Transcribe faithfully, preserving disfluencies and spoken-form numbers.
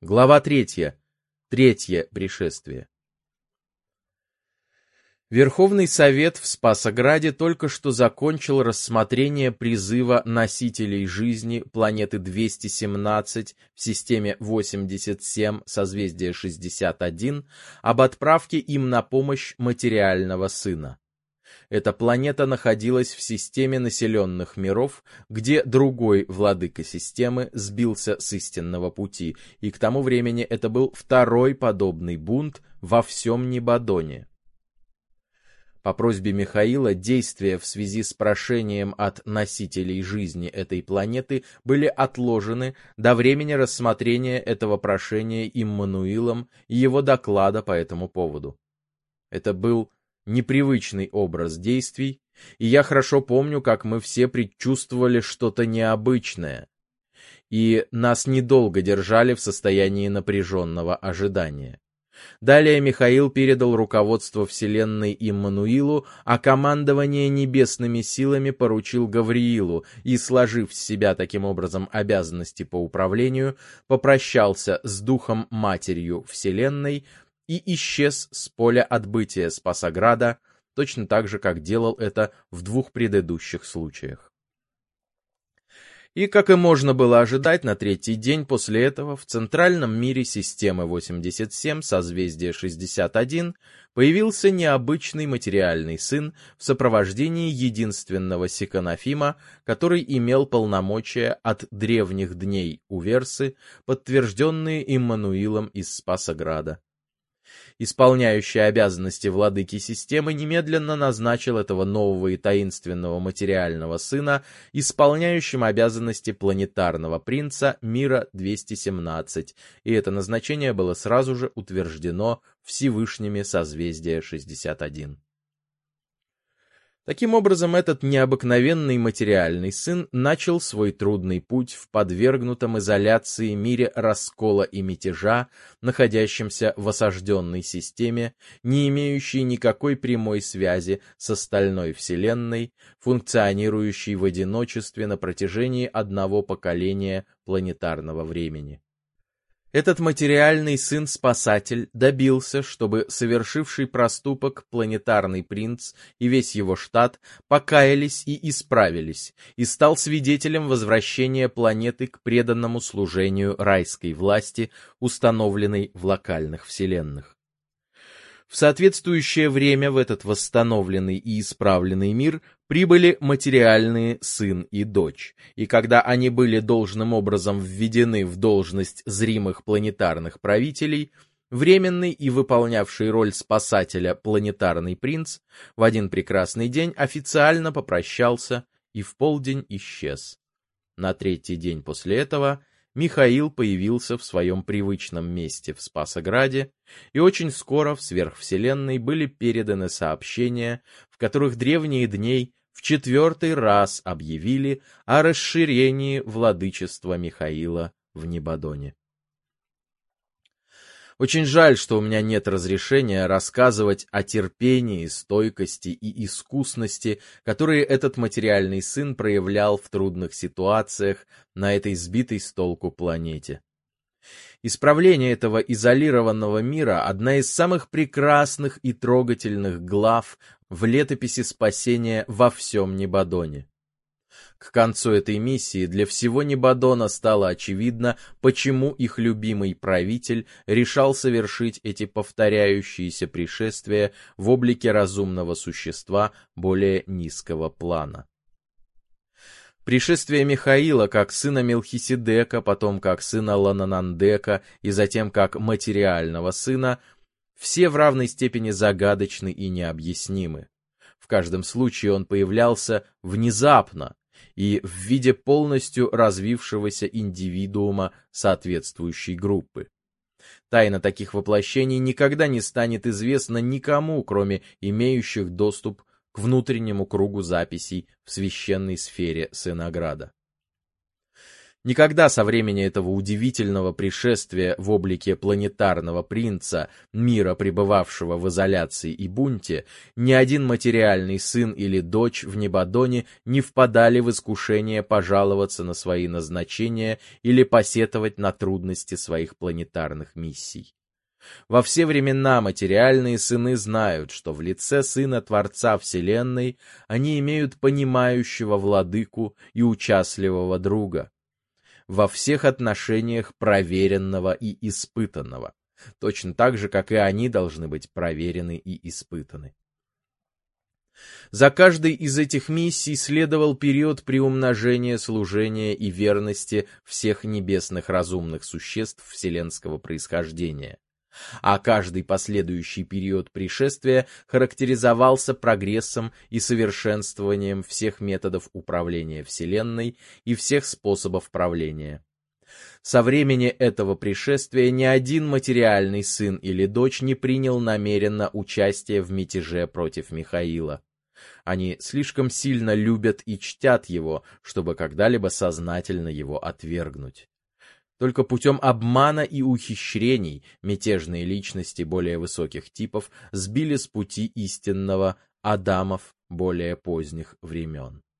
Глава третья. Третье пришествие. Верховный Совет в Спасограде только что закончил рассмотрение призыва носителей жизни планеты двести семнадцать в системе восемьдесят семь, созвездие шестьдесят один, об отправке им на помощь материального сына. Эта планета находилась в системе населенных миров, где другой владыка системы сбился с истинного пути, и к тому времени это был второй подобный бунт во всем Нибадоне. По просьбе Михаила действия в связи с прошением от носителей жизни этой планеты были отложены до времени рассмотрения этого прошения Иммануилом и его доклада по этому поводу. Это был непривычный образ действий, и я хорошо помню, как мы все предчувствовали что-то необычное, и нас недолго держали в состоянии напряженного ожидания. Далее Михаил передал руководство Вселенной Иммануилу, а командование небесными силами поручил Гавриилу и, сложив с себя таким образом обязанности по управлению, попрощался с Духом-Матерью Вселенной и исчез с поля отбытия Спасограда, точно так же, как делал это в двух предыдущих случаях. И, как и можно было ожидать, на третий день после этого в центральном мире системы восемьдесят семь, созвездие шестьдесят один, появился необычный материальный сын в сопровождении единственного Секонофима, который имел полномочия от древних дней Уверсы, подтвержденные Иммануилом из Спасограда. Исполняющий обязанности владыки системы немедленно назначил этого нового и таинственного материального сына исполняющим обязанности планетарного принца мира двести семнадцать, и это назначение было сразу же утверждено Всевышними созвездия шестьдесят один. Таким образом, этот необыкновенный материальный сын начал свой трудный путь в подвергнутом изоляции мире раскола и мятежа, находящемся в осажденной системе, не имеющей никакой прямой связи с остальной Вселенной, функционирующей в одиночестве на протяжении одного поколения планетарного времени. Этот материальный сын-спасатель добился, чтобы совершивший проступок планетарный принц и весь его штат покаялись и исправились, и стал свидетелем возвращения планеты к преданному служению райской власти, установленной в локальных вселенных. В соответствующее время в этот восстановленный и исправленный мир прибыли материальные сын и дочь, и когда они были должным образом введены в должность зримых планетарных правителей, временный и выполнявший роль спасателя планетарный принц в один прекрасный день официально попрощался и в полдень исчез. На третий день после этого Михаил появился в своем привычном месте в Спасограде, и очень скоро в сверхвселенной были переданы сообщения, в которых древние дней в четвертый раз объявили о расширении владычества Михаила в Нибадоне. Очень жаль, что у меня нет разрешения рассказывать о терпении, стойкости и искусности, которые этот материальный сын проявлял в трудных ситуациях на этой сбитой с толку планете. Исправление этого изолированного мира — одна из самых прекрасных и трогательных глав в летописи спасения во всем Нибадоне. К концу этой миссии для всего Нибадона стало очевидно, почему их любимый правитель решал совершить эти повторяющиеся пришествия в облике разумного существа более низкого плана. Пришествие Михаила как сына Мелхиседека, потом как сына Лананандека и затем как материального сына — все в равной степени загадочны и необъяснимы. В каждом случае он появлялся внезапно и в виде полностью развившегося индивидуума соответствующей группы. Тайна таких воплощений никогда не станет известна никому, кроме имеющих доступ к внутреннему кругу записей в священной сфере Сынограда. Никогда со времени этого удивительного пришествия в облике планетарного принца, мира пребывавшего в изоляции и бунте, ни один материальный сын или дочь в Небодоне не впадали в искушение пожаловаться на свои назначения или посетовать на трудности своих планетарных миссий. Во все времена материальные сыны знают, что в лице Сына Творца Вселенной они имеют понимающего владыку и участливого друга, во всех отношениях проверенного и испытанного, точно так же, как и они должны быть проверены и испытаны. За каждой из этих миссий следовал период приумножения служения и верности всех небесных разумных существ вселенского происхождения, а каждый последующий период пришествия характеризовался прогрессом и совершенствованием всех методов управления Вселенной и всех способов правления. Со времени этого пришествия ни один материальный сын или дочь не принял намеренно участие в мятеже против Михаила. Они слишком сильно любят и чтят его, чтобы когда-либо сознательно его отвергнуть. Только путем обмана и ухищрений мятежные личности более высоких типов сбили с пути истинного Адамов более поздних времен.